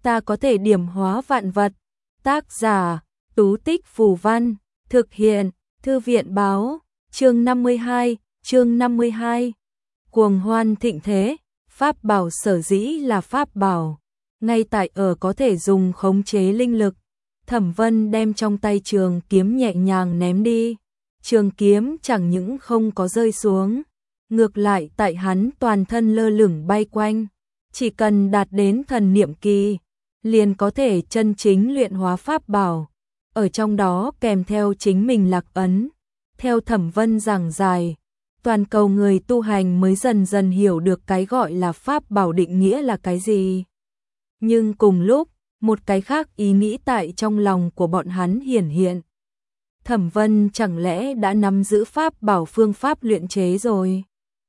ta có thể điểm hóa vạn vật. Tác giả, Tú Tích Phù Văn, thực hiện, Thư viện Báo, chương 52. Cuồng hoan thịnh thế, pháp bảo sở dĩ là pháp bảo, ngay tại ở có thể dùng khống chế linh lực. Thẩm Vân đem trong tay trường kiếm nhẹ nhàng ném đi, trường kiếm chẳng những không có rơi xuống, ngược lại tại hắn toàn thân lơ lửng bay quanh, chỉ cần đạt đến thần niệm kỳ, liền có thể chân chính luyện hóa pháp bảo, ở trong đó kèm theo chính mình lạc ấn. Theo Thẩm Vân giảng giải, toàn cầu người tu hành mới dần dần hiểu được cái gọi là pháp bảo định nghĩa là cái gì. Nhưng cùng lúc, một cái khác ý nghĩ tại trong lòng của bọn hắn hiển hiện. Thẩm Vân chẳng lẽ đã nắm giữ pháp bảo phương pháp luyện chế rồi?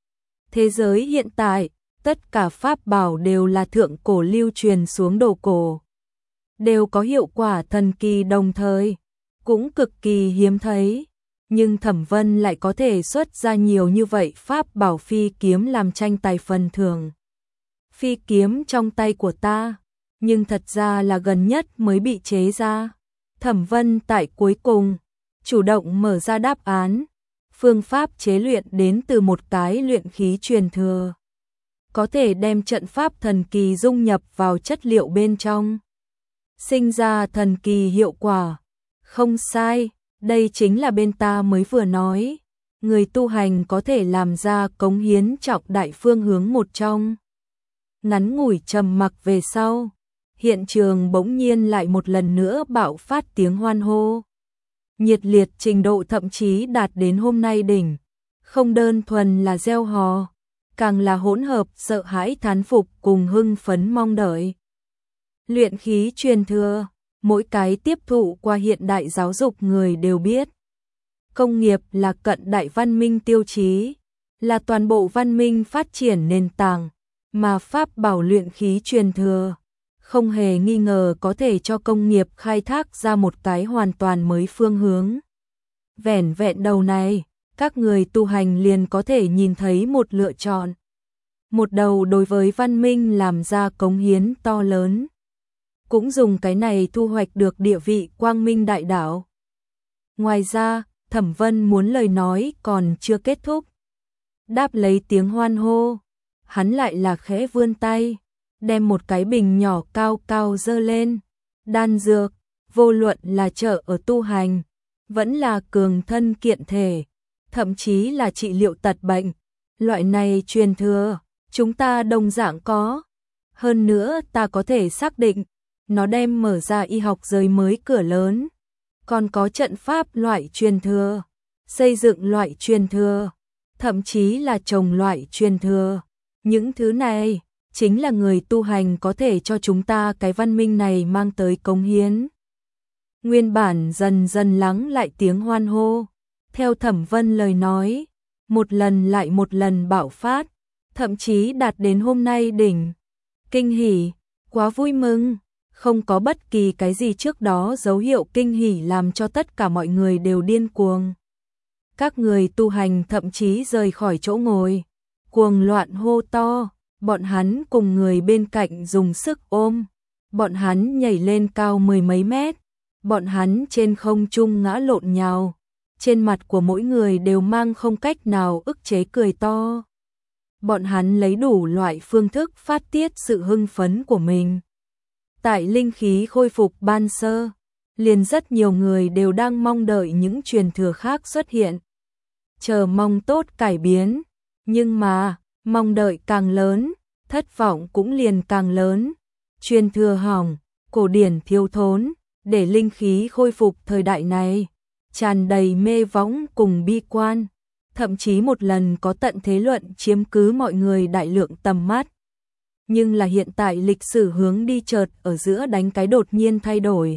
Thế giới hiện tại, tất cả pháp bảo đều là thượng cổ lưu truyền xuống đồ cổ, đều có hiệu quả thần kỳ đồng thời, cũng cực kỳ hiếm thấy. Nhưng Thẩm Vân lại có thể xuất ra nhiều như vậy pháp bảo phi kiếm làm tranh tài phần thưởng. Phi kiếm trong tay của ta, nhưng thật ra là gần nhất mới bị chế ra. Thẩm Vân tại cuối cùng, chủ động mở ra đáp án. Phương pháp chế luyện đến từ một cái luyện khí truyền thừa, có thể đem trận pháp thần kỳ dung nhập vào chất liệu bên trong, sinh ra thần kỳ hiệu quả. Không sai, đây chính là bên ta mới vừa nói, người tu hành có thể làm ra cống hiến trọng đại phương hướng một trong. Ngắn ngủi trầm mặc về sau, hiện trường bỗng nhiên lại một lần nữa bạo phát tiếng hoan hô. Nhiệt liệt trình độ thậm chí đạt đến hôm nay đỉnh, không đơn thuần là reo hò, càng là hỗn hợp sợ hãi thán phục cùng hưng phấn mong đợi. Luyện khí truyền thừa, mỗi cái tiếp thụ qua hiện đại giáo dục người đều biết. Công nghiệp là cận đại văn minh tiêu chí, là toàn bộ văn minh phát triển nền tảng, mà pháp bảo luyện khí truyền thừa không hề nghi ngờ có thể cho công nghiệp khai thác ra một cái hoàn toàn mới phương hướng. Vẻn vẹn đầu này, các người tu hành liền có thể nhìn thấy một lựa chọn. Một đầu đối với văn minh làm ra cống hiến to lớn, cũng dùng cái này thu hoạch được địa vị quang minh đại đạo. Ngoài ra, Thẩm Vân muốn lời nói còn chưa kết thúc. Đáp lấy tiếng hoan hô, hắn lại là khẽ vươn tay, đem một cái bình nhỏ cao cao dơ lên. Đan dược, vô luận là trợ ở tu hành, vẫn là cường thân kiện thể, thậm chí là trị liệu tật bệnh, loại này truyền thừa, chúng ta đồng dạng có. Hơn nữa ta có thể xác định, nó đem mở ra y học giới mới cửa lớn. Còn có trận pháp loại truyền thừa, xây dựng loại truyền thừa, thậm chí là trồng loại truyền thừa. Những thứ này chính là người tu hành có thể cho chúng ta cái văn minh này mang tới cống hiến. Nguyên bản dần dần lắng lại tiếng hoan hô, theo Thẩm Vân lời nói, một lần lại một lần bạo phát, thậm chí đạt đến hôm nay đỉnh. Kinh hỉ, quá vui mừng, không có bất kỳ cái gì trước đó dấu hiệu kinh hỉ làm cho tất cả mọi người đều điên cuồng. Các người tu hành thậm chí rời khỏi chỗ ngồi, cuồng loạn hô to. Bọn hắn cùng người bên cạnh dùng sức ôm, bọn hắn nhảy lên cao mười mấy mét, bọn hắn trên không trung ngã lộn nhào, trên mặt của mỗi người đều mang không cách nào ức chế cười to. Bọn hắn lấy đủ loại phương thức phát tiết sự hưng phấn của mình. Tại linh khí khôi phục ban sơ, liền rất nhiều người đều đang mong đợi những truyền thừa khác xuất hiện, chờ mong tốt cải biến, nhưng mà mong đợi càng lớn, thất vọng cũng liền càng lớn. Truyền thừa hỏng, cổ điển thiếu thốn, để linh khí khôi phục thời đại này tràn đầy mê võng cùng bi quan, thậm chí một lần có tận thế luận chiếm cứ mọi người đại lượng tầm mắt. Nhưng là hiện tại lịch sử hướng đi chợt ở giữa đánh cái đột nhiên thay đổi,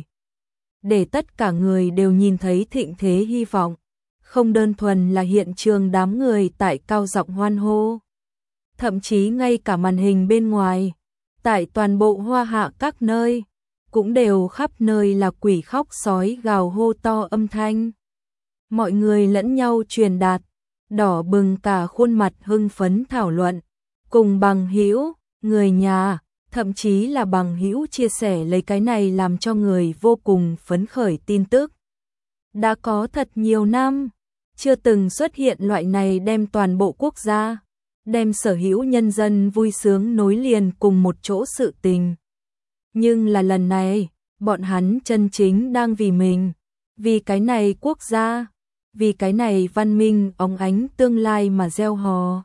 để tất cả người đều nhìn thấy thịnh thế hy vọng, không đơn thuần là hiện trường đám người tại cao giọng hoan hô. Thậm chí ngay cả màn hình bên ngoài, tại toàn bộ Hoa Hạ các nơi, cũng đều khắp nơi là quỷ khóc sói gào hô to âm thanh. Mọi người lẫn nhau truyền đạt, đỏ bừng cả khuôn mặt hưng phấn thảo luận, cùng bằng hữu, người nhà, thậm chí là bằng hữu chia sẻ lấy cái này làm cho người vô cùng phấn khởi tin tức. Đã có thật nhiều năm, chưa từng xuất hiện loại này đem toàn bộ quốc gia, đem sở hữu nhân dân vui sướng nối liền cùng một chỗ sự tình. Nhưng là lần này, bọn hắn chân chính đang vì mình, vì cái này quốc gia, vì cái này văn minh óng ánh tương lai mà gieo hò.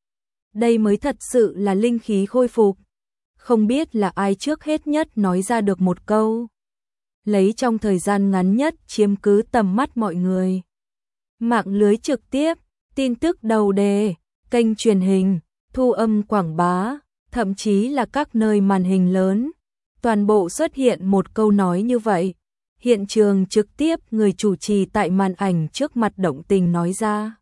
Đây mới thật sự là linh khí khôi phục. Không biết là ai trước hết nhất nói ra được một câu, lấy trong thời gian ngắn nhất chiếm cứ tầm mắt mọi người. Mạng lưới trực tiếp, tin tức đầu đề, kênh truyền hình, thu âm quảng bá, thậm chí là các nơi màn hình lớn, toàn bộ xuất hiện một câu nói như vậy. Hiện trường trực tiếp người chủ trì tại màn ảnh trước mặt động tình nói ra.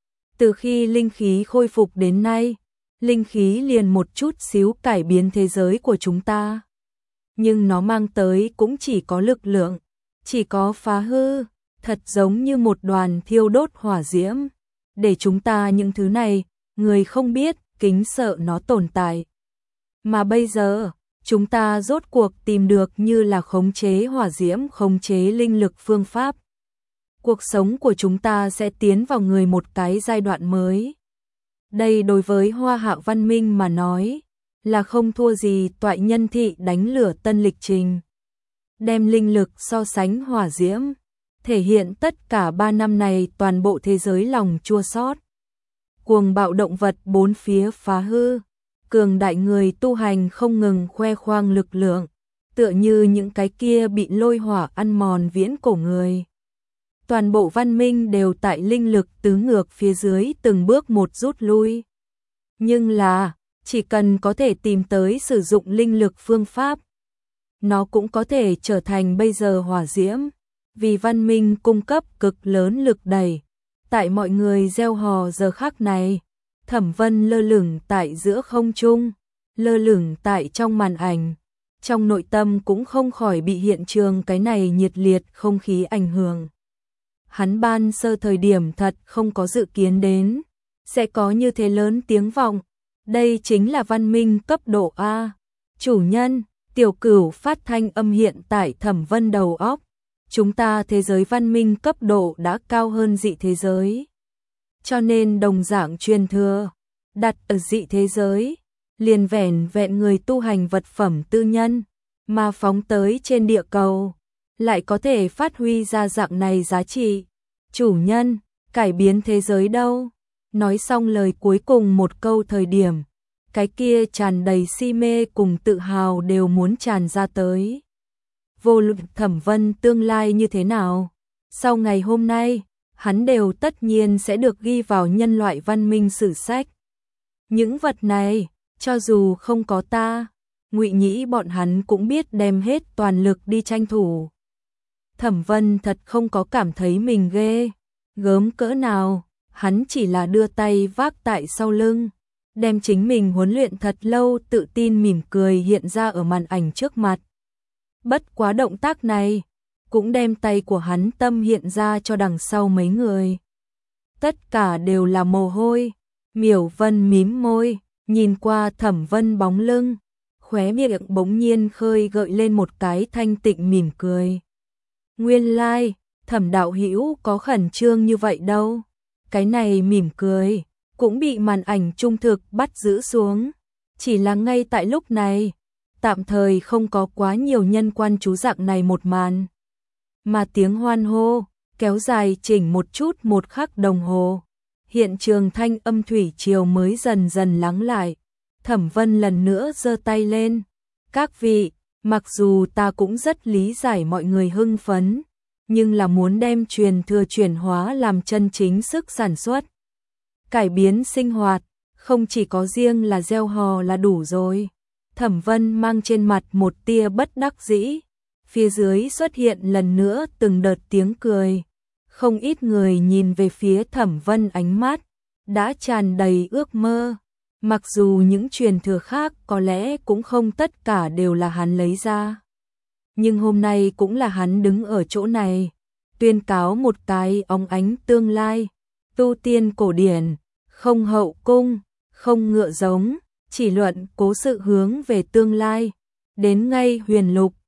Từ khi linh khí khôi phục đến nay, linh khí liền một chút xíu cải biến thế giới của chúng ta. Nhưng nó mang tới cũng chỉ có lực lượng, chỉ có phá hư, thật giống như một đoàn thiêu đốt hỏa diễm. Để chúng ta những thứ này, người không biết, kính sợ nó tồn tại. Mà bây giờ, chúng ta rốt cuộc tìm được như là khống chế hỏa diễm, khống chế linh lực phương pháp. Cuộc sống của chúng ta sẽ tiến vào người một cái giai đoạn mới. Đây đối với Hoa Hạ văn minh mà nói, là không thua gì toại nhân thị đánh lửa tân lịch trình. Đem linh lực so sánh hỏa diễm, thể hiện tất cả 3 năm này toàn bộ thế giới lòng chua xót. Cuồng bạo động vật bốn phía phá hư, cường đại người tu hành không ngừng khoe khoang lực lượng, tựa như những cái kia bị lôi hỏa ăn mòn viễn cổ người. Toàn bộ văn minh đều tại linh lực tứ ngược phía dưới từng bước một rút lui. Nhưng là, chỉ cần có thể tìm tới sử dụng linh lực phương pháp, nó cũng có thể trở thành bây giờ hỏa diễm, vì văn minh cung cấp cực lớn lực đẩy. Tại mọi người gieo hò giờ khắc này, Thẩm Vân lơ lửng tại giữa không trung, lơ lửng tại trong màn ảnh, trong nội tâm cũng không khỏi bị hiện trường cái này nhiệt liệt không khí ảnh hưởng. Hắn ban sơ thời điểm thật không có dự kiến đến, sẽ có như thế lớn tiếng vọng, đây chính là văn minh cấp độ A. Chủ nhân, Tiểu Cửu phát thanh âm hiện tại Thẩm Vân đầu óc, chúng ta thế giới văn minh cấp độ đã cao hơn dị thế giới. Cho nên đồng dạng truyền thừa, đặt ở dị thế giới, liền vẹn người tu hành vật phẩm tư nhân, mà phóng tới trên địa cầu, lại có thể phát huy ra dạng này giá trị. Chủ nhân, cải biến thế giới đâu? Nói xong lời cuối cùng một câu thời điểm, cái kia tràn đầy si mê cùng tự hào đều muốn tràn ra tới. Vô luận Thẩm Vân tương lai như thế nào, sau ngày hôm nay, hắn đều tất nhiên sẽ được ghi vào nhân loại văn minh sử sách. Những vật này, cho dù không có ta, Ngụy Nhĩ bọn hắn cũng biết đem hết toàn lực đi tranh thủ. Thẩm Vân thật không có cảm thấy mình ghê gớm cỡ nào, hắn chỉ là đưa tay vác tại sau lưng, đem chính mình huấn luyện thật lâu tự tin mỉm cười hiện ra ở màn ảnh trước mặt. Bất quá động tác này, cũng đem tay của hắn tâm hiện ra cho đằng sau mấy người. Tất cả đều là mồ hôi, Miểu Vân mím môi, nhìn qua Thẩm Vân bóng lưng, khóe miệng bỗng nhiên khơi gợi lên một cái thanh tịnh mỉm cười. Nguyên lai, Thẩm đạo hữu có khẩn trương như vậy đâu. Cái này mỉm cười, cũng bị màn ảnh trung thực bắt giữ xuống. Chỉ là ngay tại lúc này, tạm thời không có quá nhiều nhân quan chú dạng này một màn. Mà tiếng hoan hô, kéo dài chỉnh một chút một khắc đồng hồ. Hiện trường thanh âm thủy triều mới dần dần lắng lại. Thẩm Vân lần nữa giơ tay lên. Các vị, mặc dù ta cũng rất lý giải mọi người hưng phấn, nhưng là muốn đem truyền thừa chuyển hóa làm chân chính sức sản xuất. Cải biến sinh hoạt, không chỉ có riêng là gieo hò là đủ rồi. Thẩm Vân mang trên mặt một tia bất đắc dĩ. Phía dưới xuất hiện lần nữa từng đợt tiếng cười. Không ít người nhìn về phía Thẩm Vân ánh mắt đã tràn đầy ước mơ. Mặc dù những truyền thừa khác có lẽ cũng không tất cả đều là hắn lấy ra. Nhưng hôm nay cũng là hắn đứng ở chỗ này, tuyên cáo một cái óng ánh tương lai, tu tiên cổ điển, không hậu cung, không ngựa giống, chỉ luận cố sự hướng về tương lai. Đến ngay huyền lục,